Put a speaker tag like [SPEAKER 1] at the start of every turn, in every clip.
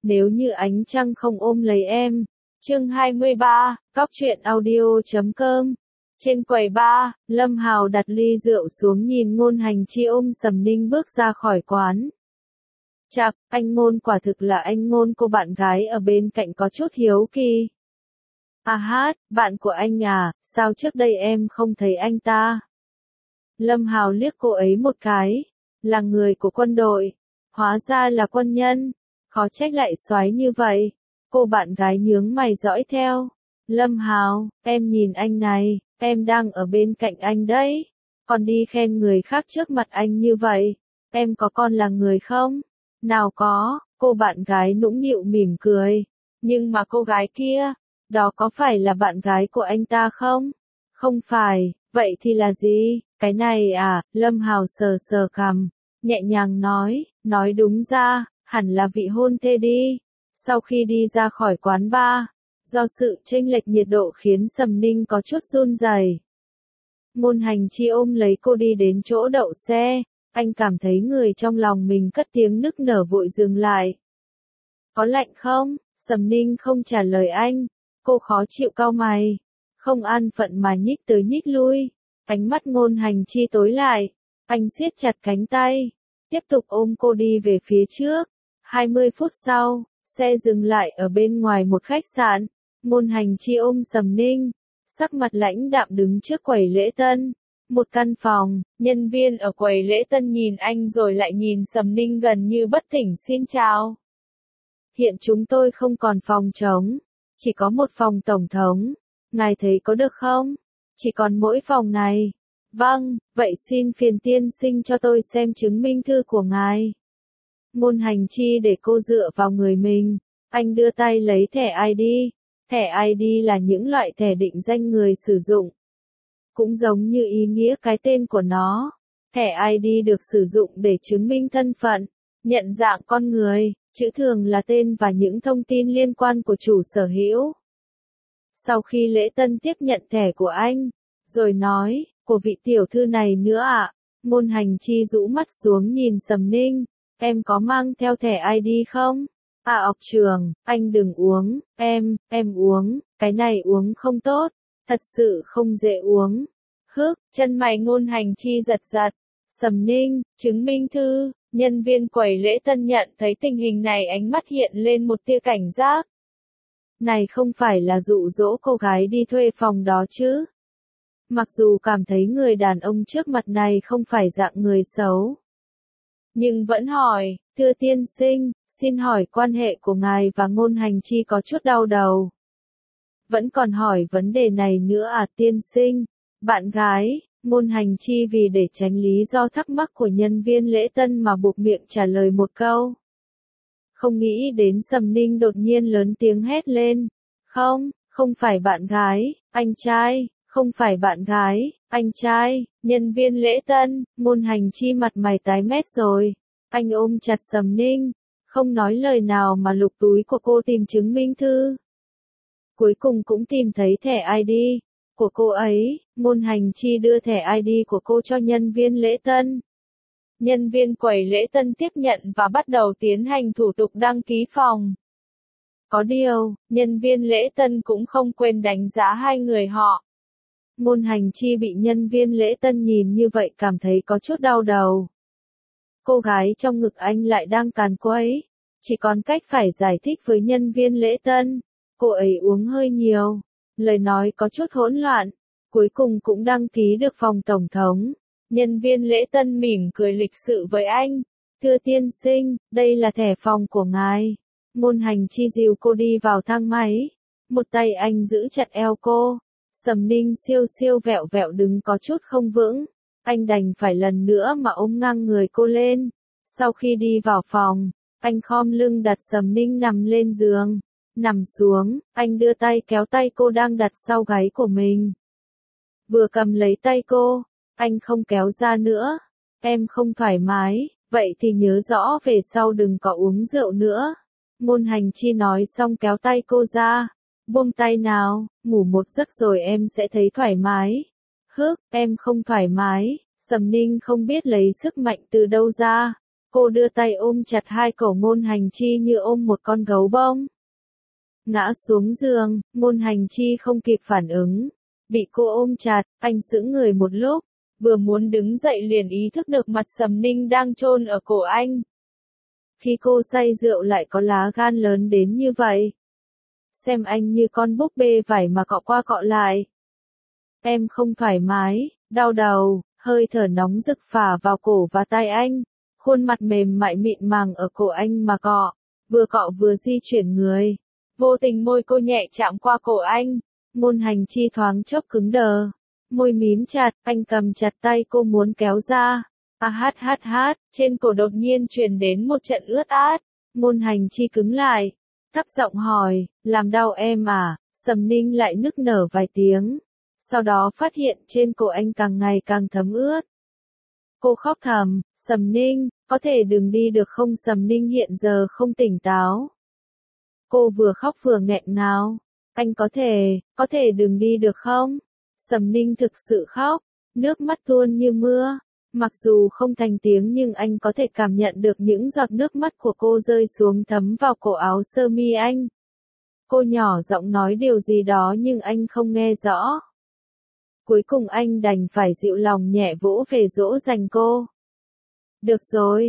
[SPEAKER 1] nếu như ánh trăng không ôm lấy em. Chương 23, Cóc truyện audio.com. Trên quầy bar, Lâm Hào đặt ly rượu xuống nhìn Ngôn Hành Chi ôm Sầm Ninh bước ra khỏi quán. Chạc, anh Ngôn quả thực là anh Ngôn, cô bạn gái ở bên cạnh có chút hiếu kỳ. À hát, bạn của anh à, sao trước đây em không thấy anh ta? Lâm Hào liếc cô ấy một cái, là người của quân đội, hóa ra là quân nhân, khó trách lại xoái như vậy. Cô bạn gái nhướng mày dõi theo. Lâm Hào, em nhìn anh này, em đang ở bên cạnh anh đấy, còn đi khen người khác trước mặt anh như vậy, em có còn là người không? Nào có, cô bạn gái nũng nịu mỉm cười, nhưng mà cô gái kia, đó có phải là bạn gái của anh ta không? Không phải, vậy thì là gì? Cái này à, Lâm Hào sờ sờ cằm, nhẹ nhàng nói đúng ra, hẳn là vị hôn thê đi. Sau khi đi ra khỏi quán bar, do sự chênh lệch nhiệt độ khiến Sầm Ninh có chút run rẩy. Ngôn Hành Chi ôm lấy cô đi đến chỗ đậu xe, anh cảm thấy người trong lòng mình cất tiếng nức nở vội dừng lại. Có lạnh không? Sầm Ninh không trả lời anh, cô khó chịu cau mày, không an phận mà nhích tới nhích lui. Ánh mắt Ngôn Hành Chi tối lại, anh siết chặt cánh tay, tiếp tục ôm cô đi về phía trước. 20 phút sau, xe dừng lại ở bên ngoài một khách sạn. Ngôn Hành Chi ôm Sầm Ninh, sắc mặt lãnh đạm đứng trước quầy lễ tân. Một căn phòng, nhân viên ở quầy lễ tân nhìn anh rồi lại nhìn Sầm Ninh gần như bất tỉnh. Xin chào. Hiện chúng tôi không còn phòng trống, chỉ có một phòng tổng thống. Ngài thấy có được không? Chỉ còn mỗi phòng này. Vâng, vậy xin phiền tiên sinh cho tôi xem chứng minh thư của ngài. Ngôn Hành Chi để cô dựa vào người mình, anh đưa tay lấy thẻ ID. Thẻ ID là những loại thẻ định danh người sử dụng. Cũng giống như ý nghĩa cái tên của nó, thẻ ID được sử dụng để chứng minh thân phận, nhận dạng con người, chữ thường là tên và những thông tin liên quan của chủ sở hữu. Sau khi lễ tân tiếp nhận thẻ của anh, rồi nói, của vị tiểu thư này nữa ạ. Ngôn Hành Chi rũ mắt xuống nhìn Sầm Ninh, em có mang theo thẻ ID không? À học trường, anh đừng uống, em uống, cái này uống không tốt, thật sự không dễ uống. Chân mày Ngôn Hành Chi giật giật. Sầm Ninh, chứng minh thư. Nhân viên quầy lễ tân nhận thấy tình hình này ánh mắt hiện lên một tia cảnh giác. Này không phải là dụ dỗ cô gái đi thuê phòng đó chứ? Mặc dù cảm thấy người đàn ông trước mặt này không phải dạng người xấu, nhưng vẫn hỏi, thưa tiên sinh, xin hỏi quan hệ của ngài và Ngôn Hành Chi có chút đau đầu. Vẫn còn hỏi vấn đề này nữa à tiên sinh? Bạn gái. Ngôn Hành Chi vì để tránh lý do thắc mắc của nhân viên lễ tân mà buộc miệng trả lời một câu. Không nghĩ đến Sầm Ninh đột nhiên lớn tiếng hét lên. Không phải bạn gái, anh trai, không phải bạn gái, anh trai. Nhân viên lễ tân, Ngôn Hành Chi mặt mày tái mét rồi. Anh ôm chặt Sầm Ninh, không nói lời nào mà lục túi của cô tìm chứng minh thư. Cuối cùng cũng tìm thấy thẻ ID của cô ấy. Ngôn Hành Chi đưa thẻ ID của cô cho nhân viên lễ tân. Nhân viên quầy lễ tân tiếp nhận và bắt đầu tiến hành thủ tục đăng ký phòng. Có điều, nhân viên lễ tân cũng không quên đánh giá hai người họ. Ngôn Hành Chi bị nhân viên lễ tân nhìn như vậy cảm thấy có chút đau đầu. Cô gái trong ngực anh lại đang càn quấy, chỉ còn cách phải giải thích với nhân viên lễ tân. Cô ấy uống hơi nhiều, lời nói có chút hỗn loạn, cuối cùng cũng đăng ký được phòng tổng thống. Nhân viên lễ tân mỉm cười lịch sự với anh, thưa tiên sinh, đây là thẻ phòng của ngài. Ngôn Hành Chi dìu cô đi vào thang máy, một tay anh giữ chặt eo cô. Sầm Ninh siêu siêu vẹo vẹo đứng có chút không vững, anh đành phải lần nữa mà ôm ngang người cô lên. Sau khi đi vào phòng, anh khom lưng đặt Sầm Ninh nằm lên giường. Nằm xuống, anh đưa tay kéo tay cô đang đặt sau gáy của mình. Vừa cầm lấy tay cô, anh không kéo ra nữa. Em không thoải mái, vậy thì nhớ rõ về sau đừng có uống rượu nữa. Ngôn Hành Chi nói xong kéo tay cô ra. Buông tay nào, ngủ một giấc rồi em sẽ thấy thoải mái. Em không thoải mái. Sầm Ninh không biết lấy sức mạnh từ đâu ra. Cô đưa tay ôm chặt hai cổ Ngôn Hành Chi như ôm một con gấu bông. Ngã xuống giường, Ngôn Hành Chi không kịp phản ứng. Bị cô ôm chặt, anh sững người một lúc. Vừa muốn đứng dậy liền ý thức được mặt Sầm Ninh đang chôn ở cổ anh. Khi cô say rượu lại có lá gan lớn đến như vậy. Xem anh như con búp bê vải mà cọ qua cọ lại. Em không thoải mái, đau đầu, hơi thở nóng rực phả vào cổ và tai anh. Khuôn mặt mềm mại mịn màng ở cổ anh mà cọ vừa di chuyển người. Vô tình môi cô nhẹ chạm qua cổ anh. Ngôn Hành Chi thoáng chốc cứng đờ. Môi mím chặt, anh cầm chặt tay cô muốn kéo ra. Trên cổ đột nhiên truyền đến một trận ướt át. Ngôn Hành Chi cứng lại. Thấp giọng hỏi, làm đau em à? Sầm Ninh lại nức nở vài tiếng. Sau đó phát hiện trên cổ anh càng ngày càng thấm ướt. Cô khóc thầm, Sầm Ninh, có thể đừng đi được không? Sầm Ninh hiện giờ không tỉnh táo. Cô vừa khóc vừa nghẹn ngào. Anh có thể đừng đi được không? Sầm Ninh thực sự khóc, nước mắt tuôn như mưa. Mặc dù không thành tiếng nhưng anh có thể cảm nhận được những giọt nước mắt của cô rơi xuống thấm vào cổ áo sơ mi anh. Cô nhỏ giọng nói điều gì đó nhưng anh không nghe rõ. Cuối cùng anh đành phải dịu lòng nhẹ vỗ về dỗ dành cô. Được rồi,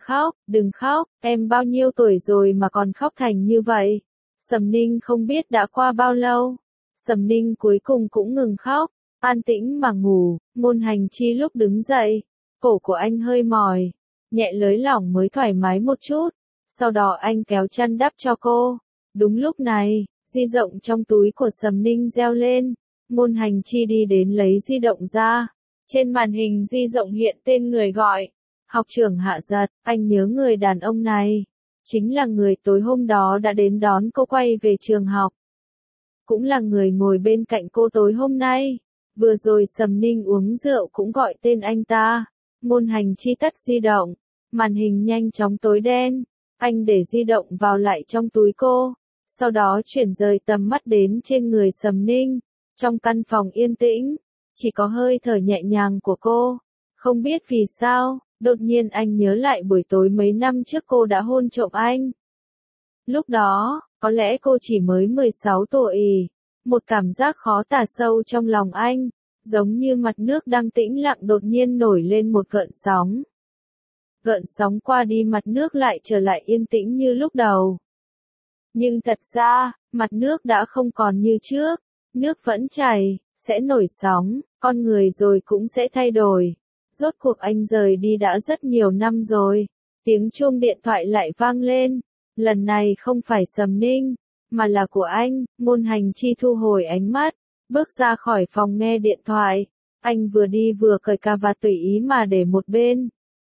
[SPEAKER 1] đừng khóc, em bao nhiêu tuổi rồi mà còn khóc thành như vậy. Sầm Ninh không biết đã qua bao lâu. Sầm Ninh cuối cùng cũng ngừng khóc, an tĩnh mà ngủ. Ngôn Hành Chi lúc đứng dậy, cổ của anh hơi mỏi, nhẹ lưới lỏng mới thoải mái một chút. Sau đó anh kéo chăn đắp cho cô. Đúng lúc này, di động trong túi của Sầm Ninh reo lên. Ngôn Hành Chi đi đến lấy di động ra. Trên màn hình di động hiện tên người gọi. Học trưởng Hạ Giật, anh nhớ người đàn ông này. Chính là người tối hôm đó đã đến đón cô quay về trường học. Cũng là người ngồi bên cạnh cô tối hôm nay. Vừa rồi Sầm Ninh uống rượu cũng gọi tên anh ta. Ngôn Hành Chi tắt di động. Màn hình nhanh chóng tối đen. Anh để di động vào lại trong túi cô. Sau đó chuyển rời tầm mắt đến trên người Sầm Ninh. Trong căn phòng yên tĩnh, chỉ có hơi thở nhẹ nhàng của cô. Không biết vì sao, đột nhiên anh nhớ lại buổi tối mấy năm trước cô đã hôn trộm anh. Lúc đó, có lẽ cô chỉ mới 16 tuổi. Một cảm giác khó tả sâu trong lòng anh, giống như mặt nước đang tĩnh lặng đột nhiên nổi lên một gợn sóng. Gợn sóng qua đi mặt nước lại trở lại yên tĩnh như lúc đầu. Nhưng thật ra, mặt nước đã không còn như trước. Nước vẫn chảy, sẽ nổi sóng, con người rồi cũng sẽ thay đổi. Rốt cuộc anh rời đi đã rất nhiều năm rồi. Tiếng chuông điện thoại lại vang lên. Lần này không phải Sầm Ninh, mà là của anh. Ngôn Hành Chi thu hồi ánh mắt, bước ra khỏi phòng nghe điện thoại. Anh vừa đi vừa cởi cà vạt tùy ý mà để một bên.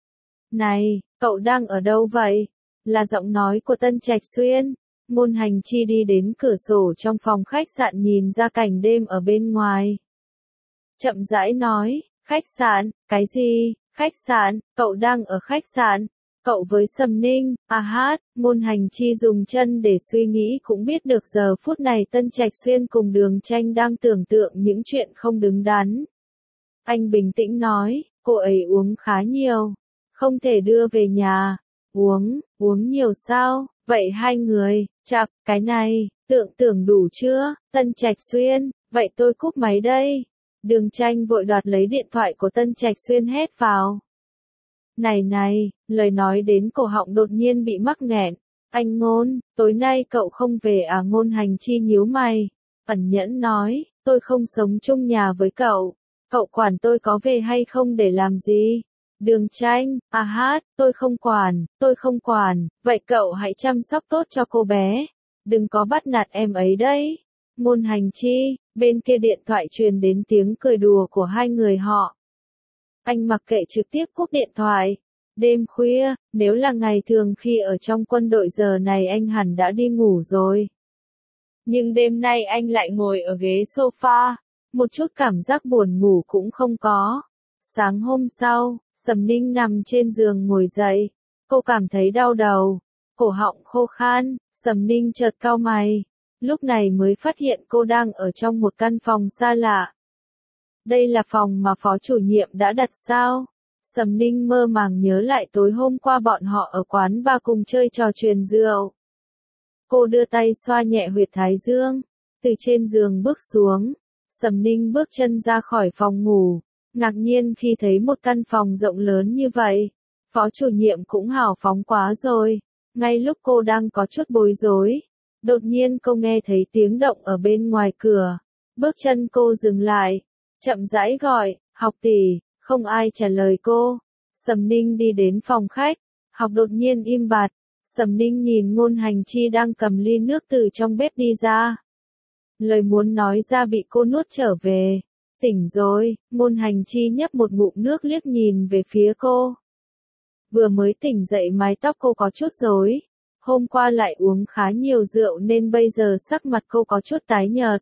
[SPEAKER 1] Này, cậu đang ở đâu vậy? Là giọng nói của Tân Trạch Xuyên. Ngôn Hành Chi đi đến cửa sổ trong phòng khách sạn nhìn ra cảnh đêm ở bên ngoài. Chậm rãi nói, khách sạn, cái gì, khách sạn, cậu đang ở khách sạn, cậu với Sầm Ninh, Ngôn Hành Chi dùng chân để suy nghĩ cũng biết được giờ phút này Tân Trạch Xuyên cùng Đường Tranh đang tưởng tượng những chuyện không đứng đắn. Anh bình tĩnh nói, cô ấy uống khá nhiều, không thể đưa về nhà. Uống nhiều sao? Vậy hai người, chạc, cái này, tưởng đủ chưa? Tân Trạch Xuyên, vậy tôi cúp máy đây. Đường Tranh vội đoạt lấy điện thoại của Tân Trạch Xuyên hét vào. Này, lời nói đến cổ họng đột nhiên bị mắc nghẹn. Anh Ngôn, tối nay cậu không về à? Ngôn Hành Chi nhíu mày, ẩn nhẫn nói, tôi không sống chung nhà với cậu. Cậu quản tôi có về hay không để làm gì? Đường Tranh, tôi không quản, vậy cậu hãy chăm sóc tốt cho cô bé. Đừng có bắt nạt em ấy đấy. Ngôn Hành Chi, bên kia điện thoại truyền đến tiếng cười đùa của hai người họ. Anh mặc kệ trực tiếp cúp điện thoại. Đêm khuya, nếu là ngày thường khi ở trong quân đội giờ này anh hẳn đã đi ngủ rồi. Nhưng đêm nay anh lại ngồi ở ghế sofa, một chút cảm giác buồn ngủ cũng không có. Sáng hôm sau, Sầm Ninh nằm trên giường ngồi dậy. Cô cảm thấy đau đầu, cổ họng khô khan. Sầm Ninh chợt cau mày. Lúc này mới phát hiện cô đang ở trong một căn phòng xa lạ. Đây là phòng mà phó chủ nhiệm đã đặt sao? Sầm Ninh mơ màng nhớ lại tối hôm qua bọn họ ở quán bar cùng chơi trò chuyền rượu. Cô đưa tay xoa nhẹ huyệt thái dương, từ trên giường bước xuống. Sầm Ninh bước chân ra khỏi phòng ngủ, ngạc nhiên khi thấy một căn phòng rộng lớn như vậy. Phó chủ nhiệm cũng hào phóng quá rồi. Ngay lúc cô đang có chút bối rối, đột nhiên cô nghe thấy tiếng động ở bên ngoài cửa. Bước chân cô dừng lại, chậm rãi gọi, Học tỷ. Không ai trả lời cô. Sầm Ninh đi đến phòng khách, Học đột nhiên im bặt. Sầm Ninh nhìn Ngôn Hành Chi đang cầm ly nước từ trong bếp đi ra. Lời muốn nói ra bị cô nuốt trở về. Tỉnh rồi, Ngôn Hành Chi nhấp một ngụm nước liếc nhìn về phía cô. Vừa mới tỉnh dậy mái tóc cô có chút rối. Hôm qua lại uống khá nhiều rượu nên bây giờ sắc mặt cô có chút tái nhợt.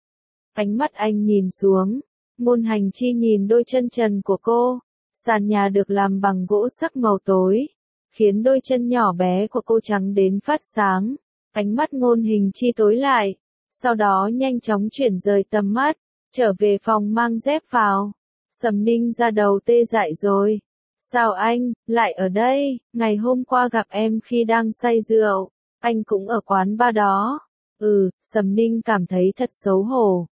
[SPEAKER 1] Ánh mắt anh nhìn xuống. Ngôn Hành Chi nhìn đôi chân trần của cô. Sàn nhà được làm bằng gỗ sắc màu tối, khiến đôi chân nhỏ bé của cô trắng đến phát sáng. Ánh mắt Ngôn Hành Chi tối lại, sau đó nhanh chóng chuyển rời tầm mắt, trở về phòng mang dép vào. Sầm Ninh ra đầu tê dại rồi. Sao anh lại ở đây? Ngày hôm qua gặp em khi đang say rượu, anh cũng ở quán bar đó. Sầm Ninh cảm thấy thật xấu hổ.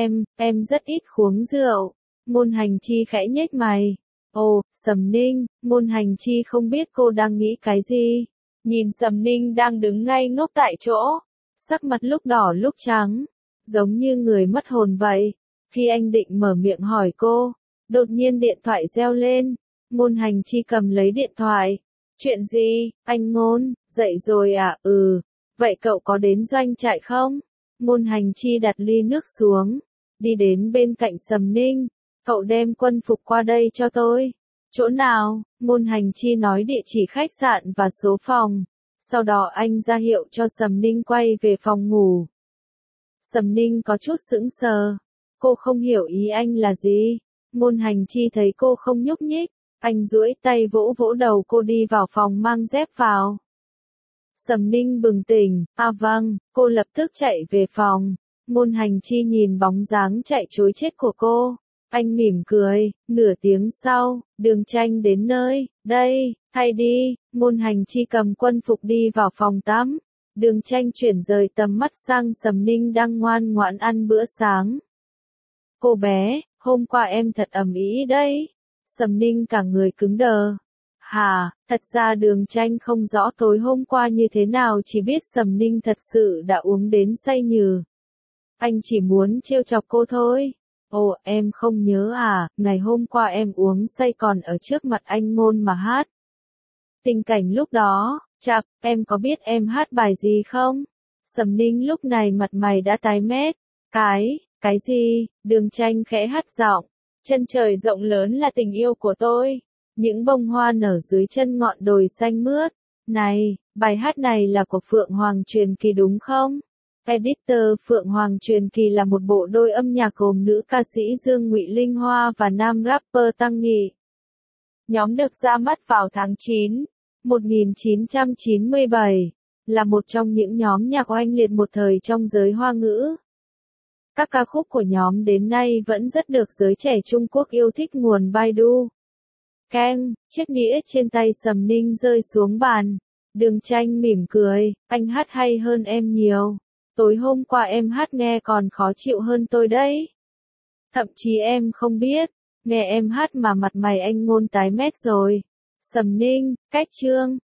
[SPEAKER 1] Em rất ít uống rượu. Ngôn Hành Chi khẽ nhếch mày. Ồ, Sầm Ninh. Ngôn Hành Chi không biết cô đang nghĩ cái gì. Nhìn Sầm Ninh đang đứng ngay ngốc tại chỗ, sắc mặt lúc đỏ lúc trắng, giống như người mất hồn vậy. Khi anh định mở miệng hỏi cô, đột nhiên điện thoại reo lên. Ngôn Hành Chi cầm lấy điện thoại. Chuyện gì, anh Ngôn, dậy rồi à? Vậy cậu có đến doanh trại không? Ngôn Hành Chi đặt ly nước xuống, đi đến bên cạnh Sầm Ninh. Cậu đem quân phục qua đây cho tôi. Chỗ nào? Ngôn Hành Chi nói địa chỉ khách sạn và số phòng. Sau đó anh ra hiệu cho Sầm Ninh quay về phòng ngủ. Sầm Ninh có chút sững sờ. Cô không hiểu ý anh là gì. Ngôn Hành Chi thấy cô không nhúc nhích, anh duỗi tay vỗ vỗ đầu cô đi vào phòng mang dép vào. Sầm Ninh bừng tỉnh. Vâng, cô lập tức chạy về phòng. Ngôn Hành Chi nhìn bóng dáng chạy trối chết của cô. Anh mỉm cười. Nửa tiếng sau, Đường Tranh đến nơi. Đây, thay đi. Ngôn Hành Chi cầm quân phục đi vào phòng tắm. Đường Tranh chuyển rời tầm mắt sang Sầm Ninh đang ngoan ngoãn ăn bữa sáng. Cô bé, hôm qua em thật ầm ĩ đấy. Sầm Ninh cả người cứng đờ. Hả, thật ra Đường Tranh không rõ tối hôm qua như thế nào, chỉ biết Sầm Ninh thật sự đã uống đến say nhừ. Anh chỉ muốn trêu chọc cô thôi. Ồ, em không nhớ à, ngày hôm qua em uống say còn ở trước mặt anh Ngôn mà hát. Tình cảnh lúc đó, chắc, em có biết em hát bài gì không? Sầm Ninh lúc này mặt mày đã tái mét. Cái gì? Đường Tranh khẽ hắt giọng. Chân trời rộng lớn là tình yêu của tôi. Những bông hoa nở dưới chân ngọn đồi xanh mướt. Này, bài hát này là của Phượng Hoàng Truyền Kỳ đúng không? Editor Phượng Hoàng Truyền Kỳ là một bộ đôi âm nhạc gồm nữ ca sĩ Dương Ngụy Linh Hoa và nam rapper Tăng Nghị. Nhóm được ra mắt vào tháng 9, 1997, là một trong những nhóm nhạc oanh liệt một thời trong giới Hoa ngữ. Các ca khúc của nhóm đến nay vẫn rất được giới trẻ Trung Quốc yêu thích. Nguồn Baidu. Keng, chiếc đĩa trên tay Sầm Ninh rơi xuống bàn. Đường Tranh mỉm cười, anh hát hay hơn em nhiều. Tối hôm qua em hát nghe còn khó chịu hơn tôi đấy. Thậm chí em không biết, nghe em hát mà mặt mày anh Ngôn tái mét rồi. Sầm Ninh, cách chương.